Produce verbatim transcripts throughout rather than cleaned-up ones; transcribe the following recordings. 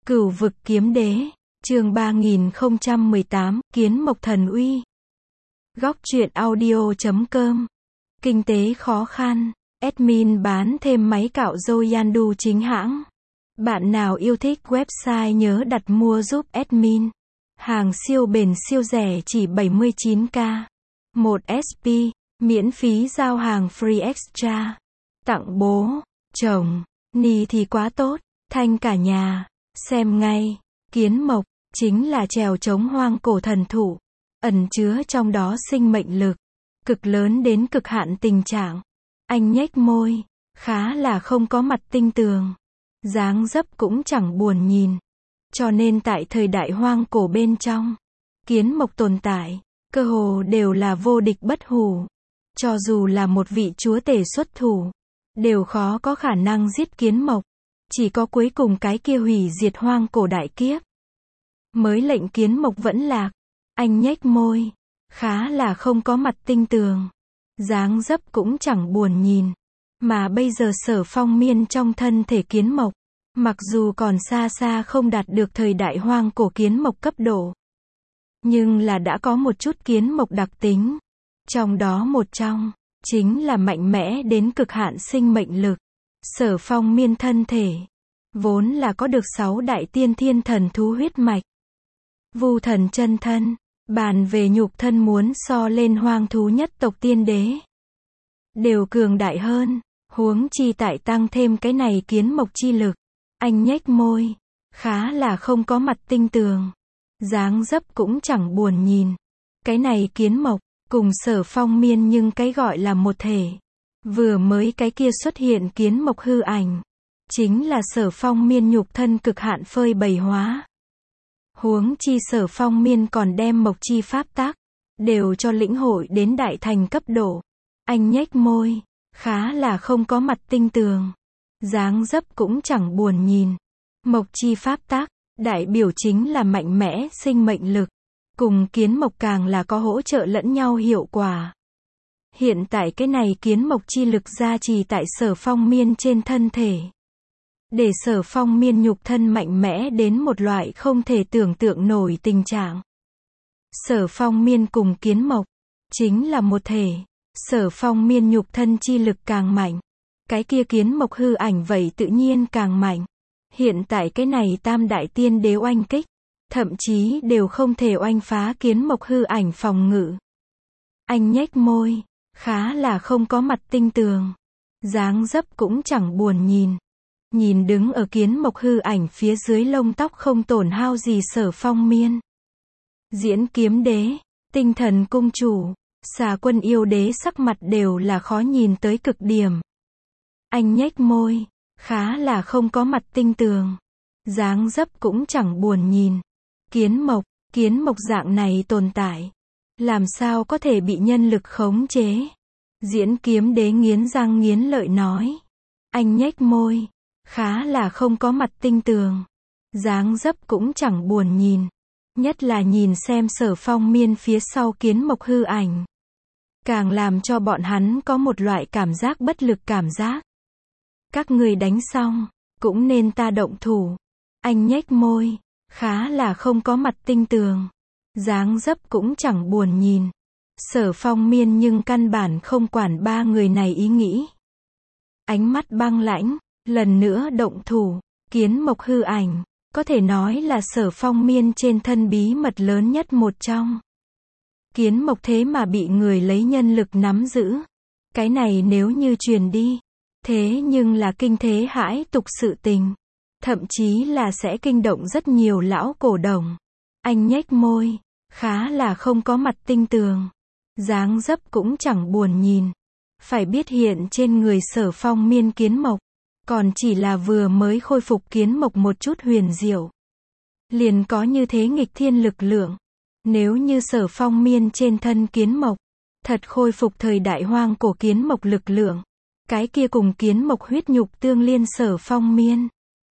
Cửu vực kiếm đế, chương ba nghìn không trăm mười tám, Kiến Mộc Thần Uy. Góc truyện audio chấm com. Kinh tế khó khăn, admin bán thêm máy cạo râu Yandu chính hãng. Bạn nào yêu thích website nhớ đặt mua giúp admin. Hàng siêu bền siêu rẻ chỉ bảy mươi chín k. một ét pê, miễn phí giao hàng free extra. Tặng bố, chồng, ni thì quá tốt, thanh cả nhà. Xem ngay, kiến mộc, chính là trèo chống hoang cổ thần thụ, ẩn chứa trong đó sinh mệnh lực, cực lớn đến cực hạn tình trạng. Anh nhếch môi, khá là không có mặt tinh tường, dáng dấp cũng chẳng buồn nhìn. Cho nên tại thời đại hoang cổ bên trong, kiến mộc tồn tại, cơ hồ đều là vô địch bất hủ. Cho dù là một vị chúa tể xuất thủ, đều khó có khả năng giết kiến mộc. Chỉ có cuối cùng cái kia hủy diệt hoang cổ đại kiếp mới lệnh kiến mộc vẫn lạc. Anh nhếch môi, khá là không có mặt tinh tường, dáng dấp cũng chẳng buồn nhìn. Mà bây giờ Sở Phong miên trong thân thể kiến mộc, mặc dù còn xa xa không đạt được thời đại hoang cổ kiến mộc cấp độ, nhưng là đã có một chút kiến mộc đặc tính. Trong đó một trong, chính là mạnh mẽ đến cực hạn sinh mệnh lực. Sở Phong miên thân thể, vốn là có được sáu đại tiên thiên thần thú huyết mạch. Vu thần chân thân, bàn về nhục thân muốn so lên hoang thú nhất tộc tiên đế đều cường đại hơn, huống chi tại tăng thêm cái này kiến mộc chi lực. Anh nhếch môi, khá là không có mặt tinh tường, dáng dấp cũng chẳng buồn nhìn. Cái này kiến mộc, cùng Sở Phong miên nhưng cái gọi là một thể. Vừa mới cái kia xuất hiện kiến mộc hư ảnh, chính là Sở Phong miên nhục thân cực hạn phơi bày hóa. Huống chi Sở Phong miên còn đem mộc chi pháp tắc đều cho lĩnh hội đến đại thành cấp độ. Anh nhếch môi, khá là không có mặt tinh tường, dáng dấp cũng chẳng buồn nhìn. Mộc chi pháp tắc, đại biểu chính là mạnh mẽ sinh mệnh lực, cùng kiến mộc càng là có hỗ trợ lẫn nhau hiệu quả. Hiện tại cái này kiến mộc chi lực gia trì tại Sở Phong miên trên thân thể, để Sở Phong miên nhục thân mạnh mẽ đến một loại không thể tưởng tượng nổi tình trạng. Sở Phong miên cùng kiến mộc chính là một thể. Sở Phong miên nhục thân chi lực càng mạnh, cái kia kiến mộc hư ảnh vậy tự nhiên càng mạnh. Hiện tại cái này tam đại tiên đế oanh kích, thậm chí đều không thể oanh phá kiến mộc hư ảnh phòng ngự. Anh nhếch môi, khá là không có mặt tinh tường, dáng dấp cũng chẳng buồn nhìn. Nhìn đứng ở kiến mộc hư ảnh phía dưới lông tóc không tổn hao gì Sở Phong miên. Diễn kiếm đế, tinh thần cung chủ, Xà Quân yêu đế sắc mặt đều là khó nhìn tới cực điểm. Anh nhếch môi, khá là không có mặt tinh tường, dáng dấp cũng chẳng buồn nhìn. Kiến mộc, kiến mộc dạng này tồn tại, làm sao có thể bị nhân lực khống chế? Diễn kiếm đế nghiến răng nghiến lợi nói. Anh nhếch môi, khá là không có mặt tinh tường, dáng dấp cũng chẳng buồn nhìn. Nhất là nhìn xem Sở Phong miên phía sau kiến mộc hư ảnh, càng làm cho bọn hắn có một loại cảm giác bất lực cảm giác. Các người đánh xong, cũng nên ta động thủ. Anh nhếch môi, khá là không có mặt tinh tường, dáng dấp cũng chẳng buồn nhìn. Sở Phong miên nhưng căn bản không quản ba người này ý nghĩ. Ánh mắt băng lãnh, lần nữa động thủ. Kiến mộc hư ảnh, có thể nói là Sở Phong miên trên thân bí mật lớn nhất một trong. Kiến mộc thế mà bị người lấy nhân lực nắm giữ. Cái này nếu như truyền đi, thế nhưng là kinh thế hãi tục sự tình. Thậm chí là sẽ kinh động rất nhiều lão cổ đồng. Anh nhếch môi, khá là không có mặt tinh tường, dáng dấp cũng chẳng buồn nhìn. Phải biết hiện trên người Sở Phong miên kiến mộc, còn chỉ là vừa mới khôi phục kiến mộc một chút huyền diệu, liền có như thế nghịch thiên lực lượng. Nếu như Sở Phong miên trên thân kiến mộc thật khôi phục thời đại hoang cổ kiến mộc lực lượng, cái kia cùng kiến mộc huyết nhục tương liên Sở Phong miên,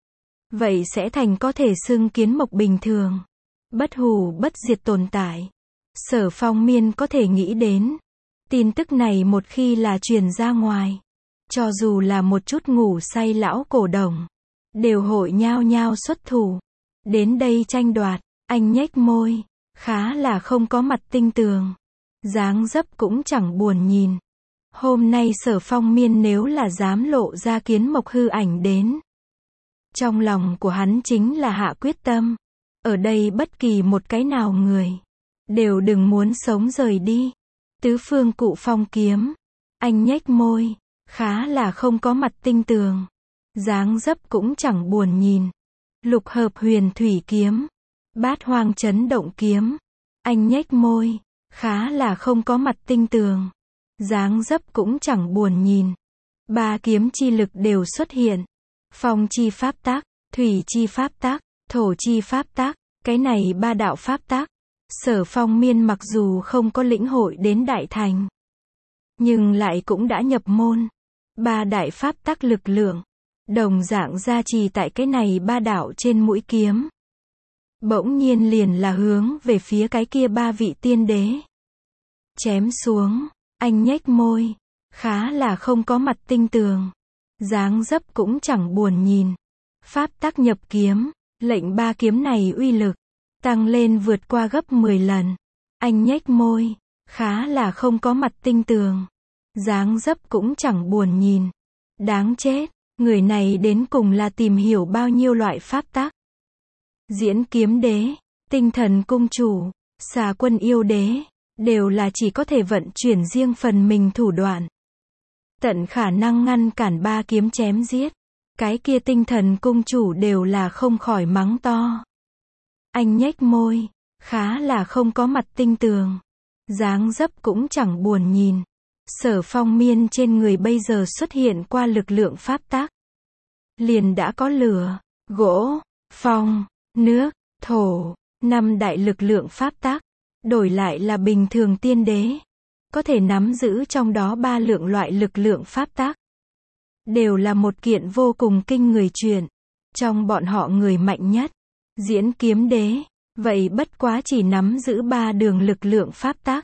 vậy sẽ thành có thể xưng kiến mộc bình thường, bất hủ bất diệt tồn tại. Sở Phong miên có thể nghĩ đến, tin tức này một khi là truyền ra ngoài, cho dù là một chút ngủ say lão cổ đồng, đều hội nhao nhao xuất thủ. Đến đây tranh đoạt, anh nhếch môi, khá là không có mặt tinh tường. Dáng dấp cũng chẳng buồn nhìn. Hôm nay Sở Phong Miên nếu là dám lộ ra Kiến Mộc hư ảnh đến. Trong lòng của hắn chính là hạ quyết tâm. Ở đây bất kỳ một cái nào người, đều đừng muốn sống rời đi. Tứ phương cụ phong kiếm. Anh nhếch môi, khá là không có mặt tinh tường. Dáng dấp cũng chẳng buồn nhìn. Lục hợp huyền thủy kiếm. Bát hoang chấn động kiếm. Anh nhếch môi, khá là không có mặt tinh tường. Dáng dấp cũng chẳng buồn nhìn. Ba kiếm chi lực đều xuất hiện. Phong chi pháp tác, thủy chi pháp tác, thổ chi pháp tác. Cái này ba đạo pháp tác. Sở Phong Miên mặc dù không có lĩnh hội đến đại thành, nhưng lại cũng đã nhập môn. Ba đại pháp tác lực lượng, đồng dạng gia trì tại cái này ba đạo trên mũi kiếm. Bỗng nhiên liền là hướng về phía cái kia ba vị tiên đế. Chém xuống, anh nhếch môi, khá là không có mặt tinh tường. Dáng dấp cũng chẳng buồn nhìn. Pháp tác nhập kiếm, lệnh ba kiếm này uy lực tăng lên vượt qua gấp mười lần. Anh nhếch môi, khá là không có mặt tinh tường. Dáng dấp cũng chẳng buồn nhìn. Đáng chết, người này đến cùng là tìm hiểu bao nhiêu loại pháp tác. Diễn kiếm đế, tinh thần cung chủ, xà quân yêu đế, đều là chỉ có thể vận chuyển riêng phần mình thủ đoạn. Tận khả năng ngăn cản ba kiếm chém giết. Cái kia tinh thần cung chủ đều là không khỏi mắng to. Anh nhếch môi, khá là không có mặt tinh tường. Dáng dấp cũng chẳng buồn nhìn. Sở Phong Miên trên người bây giờ xuất hiện qua lực lượng pháp tác. Liền đã có lửa, gỗ, phong, nước, thổ, năm đại lực lượng pháp tác. Đổi lại là bình thường tiên đế, có thể nắm giữ trong đó ba lượng loại lực lượng pháp tác. Đều là một kiện vô cùng kinh người chuyện. Trong bọn họ người mạnh nhất, diễn kiếm đế, vậy bất quá chỉ nắm giữ ba đường lực lượng pháp tác.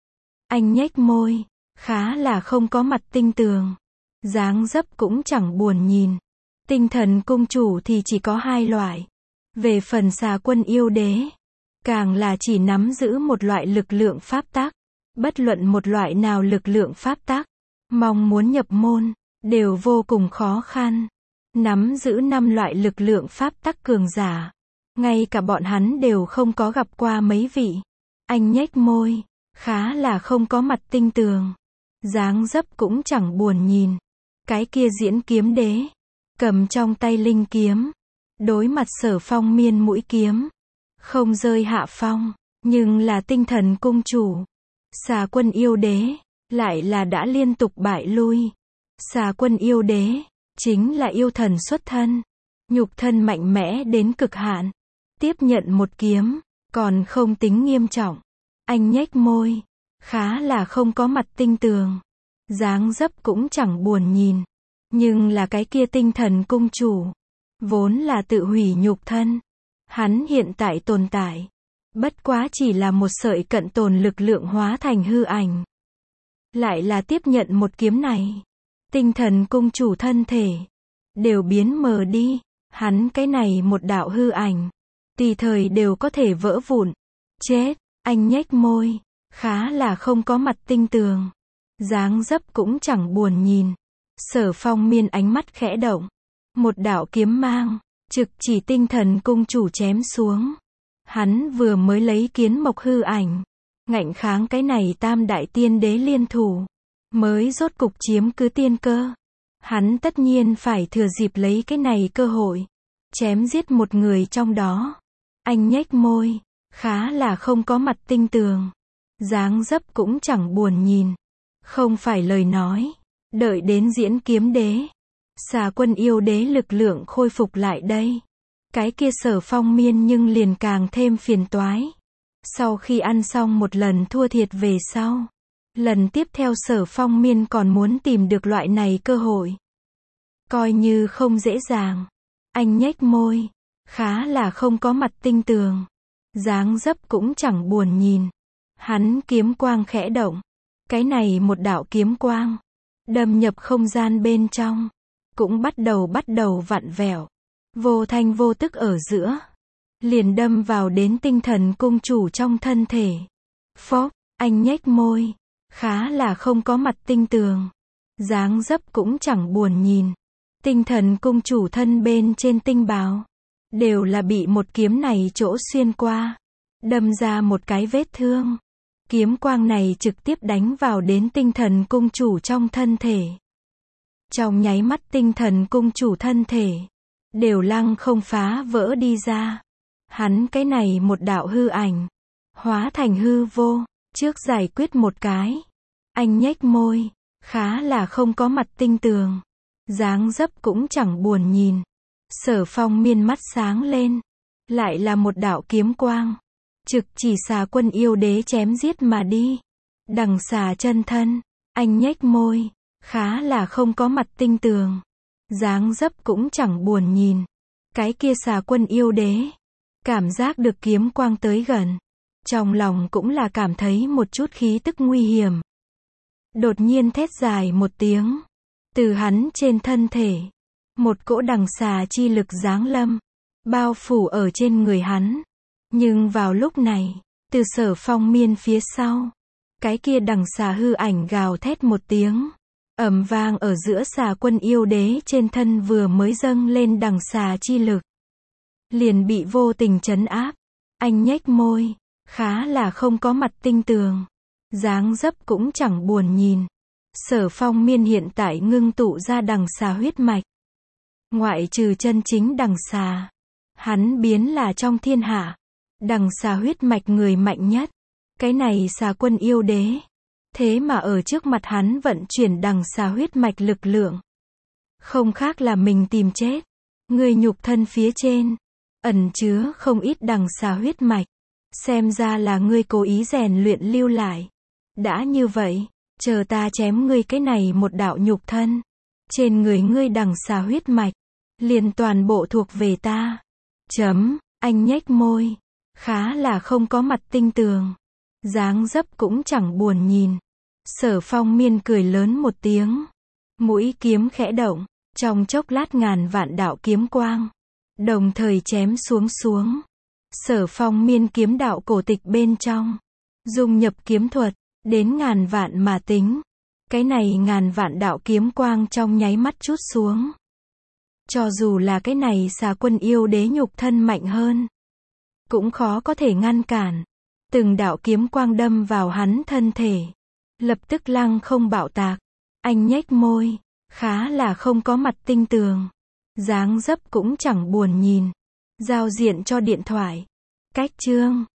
Anh nhếch môi, khá là không có mặt tinh tường. Dáng dấp cũng chẳng buồn nhìn. Tinh thần cung chủ thì chỉ có hai loại. Về phần xà quân yêu đế, càng là chỉ nắm giữ một loại lực lượng pháp tác. Bất luận một loại nào lực lượng pháp tác, mong muốn nhập môn, đều vô cùng khó khăn. Nắm giữ năm loại lực lượng pháp tác cường giả. Ngay cả bọn hắn đều không có gặp qua mấy vị. Anh nhếch môi, khá là không có mặt tinh tường. Dáng dấp cũng chẳng buồn nhìn. Cái kia diễn kiếm đế, cầm trong tay linh kiếm, đối mặt Sở Phong Miên mũi kiếm, không rơi hạ phong, nhưng là tinh thần cung chủ. Xà quân yêu đế, lại là đã liên tục bại lui. Xà quân yêu đế, chính là yêu thần xuất thân. Nhục thân mạnh mẽ đến cực hạn. Tiếp nhận một kiếm, còn không tính nghiêm trọng. Anh nhếch môi, khá là không có mặt tinh tường. Dáng dấp cũng chẳng buồn nhìn. Nhưng là cái kia tinh thần cung chủ, vốn là tự hủy nhục thân. Hắn hiện tại tồn tại, bất quá chỉ là một sợi cận tồn lực lượng hóa thành hư ảnh. Lại là tiếp nhận một kiếm này. Tinh thần cung chủ thân thể, đều biến mờ đi. Hắn cái này một đạo hư ảnh, tùy thời đều có thể vỡ vụn. Chết, anh nhếch môi, khá là không có mặt tinh tường. Dáng dấp cũng chẳng buồn nhìn. Sở Phong Miên ánh mắt khẽ động. Một đạo kiếm mang, trực chỉ tinh thần cung chủ chém xuống. Hắn vừa mới lấy kiến mộc hư ảnh, ngạnh kháng cái này tam đại tiên đế liên thủ, mới rốt cục chiếm cứ tiên cơ. Hắn tất nhiên phải thừa dịp lấy cái này cơ hội, chém giết một người trong đó. Anh nhếch môi, khá là không có mặt tinh tường. Dáng dấp cũng chẳng buồn nhìn. Không phải lời nói, đợi đến diễn kiếm đế, xà quân yêu đế lực lượng khôi phục lại đây. Cái kia Sở Phong Miên nhưng liền càng thêm phiền toái. Sau khi ăn xong một lần thua thiệt về sau, lần tiếp theo Sở Phong Miên còn muốn tìm được loại này cơ hội, coi như không dễ dàng. Anh nhếch môi, khá là không có mặt tinh tường. Dáng dấp cũng chẳng buồn nhìn. Hắn kiếm quang khẽ động. Cái này một đạo kiếm quang, đâm nhập không gian bên trong, cũng bắt đầu bắt đầu vặn vẹo. Vô thanh vô tức ở giữa, liền đâm vào đến tinh thần cung chủ trong thân thể. Phốc, anh nhếch môi, khá là không có mặt tinh tường. Dáng dấp cũng chẳng buồn nhìn. Tinh thần cung chủ thân bên trên tinh bào, đều là bị một kiếm này chỗ xuyên qua, đâm ra một cái vết thương. Kiếm quang này trực tiếp đánh vào đến tinh thần cung chủ trong thân thể. Trong nháy mắt tinh thần cung chủ thân thể, đều lăng không phá vỡ đi ra. Hắn cái này một đạo hư ảnh, hóa thành hư vô, trước giải quyết một cái. Anh nhếch môi, khá là không có mặt tinh tường. Dáng dấp cũng chẳng buồn nhìn. Sở Phong Miên mắt sáng lên. Lại là một đạo kiếm quang. Trực chỉ xà quân yêu đế chém giết mà đi. Đằng xà chân thân, anh nhếch môi, khá là không có mặt tinh tường. Dáng dấp cũng chẳng buồn nhìn. Cái kia xà quân yêu đế, cảm giác được kiếm quang tới gần, trong lòng cũng là cảm thấy một chút khí tức nguy hiểm. Đột nhiên thét dài một tiếng. Từ hắn trên thân thể, một cỗ đằng xà chi lực giáng lâm, bao phủ ở trên người hắn. Nhưng vào lúc này, từ Sở Phong Miên phía sau, cái kia đằng xà hư ảnh gào thét một tiếng, ầm vang ở giữa xà quân yêu đế trên thân vừa mới dâng lên đằng xà chi lực, liền bị vô tình trấn áp. Anh nhếch môi, khá là không có mặt tinh tường. Dáng dấp cũng chẳng buồn nhìn. Sở Phong Miên hiện tại ngưng tụ ra đằng xà huyết mạch. Ngoại trừ chân chính đằng xà, hắn biến là trong thiên hạ đằng xà huyết mạch người mạnh nhất. Cái này xà quân yêu đế, thế mà ở trước mặt hắn vận chuyển đằng xà huyết mạch lực lượng. Không khác là mình tìm chết. Người nhục thân phía trên, ẩn chứa không ít đằng xà huyết mạch. Xem ra là ngươi cố ý rèn luyện lưu lại. Đã như vậy, chờ ta chém ngươi cái này một đạo nhục thân. Trên người ngươi đằng xà huyết mạch, liền toàn bộ thuộc về ta. Chấm, anh nhếch môi, khá là không có mặt tinh tường. Dáng dấp cũng chẳng buồn nhìn. Sở Phong Miên cười lớn một tiếng. Mũi kiếm khẽ động, trong chốc lát ngàn vạn đạo kiếm quang, đồng thời chém xuống xuống. Sở Phong Miên kiếm đạo cổ tịch bên trong, dung nhập kiếm thuật, đến ngàn vạn mà tính. Cái này ngàn vạn đạo kiếm quang trong nháy mắt chút xuống. Cho dù là cái này xà quân yêu đế nhục thân mạnh hơn, cũng khó có thể ngăn cản. Từng đạo kiếm quang đâm vào hắn thân thể, lập tức lăng không bạo tạc. Anh nhếch môi, khá là không có mặt tinh tường. Dáng dấp cũng chẳng buồn nhìn. Giao diện cho điện thoại. Cách chương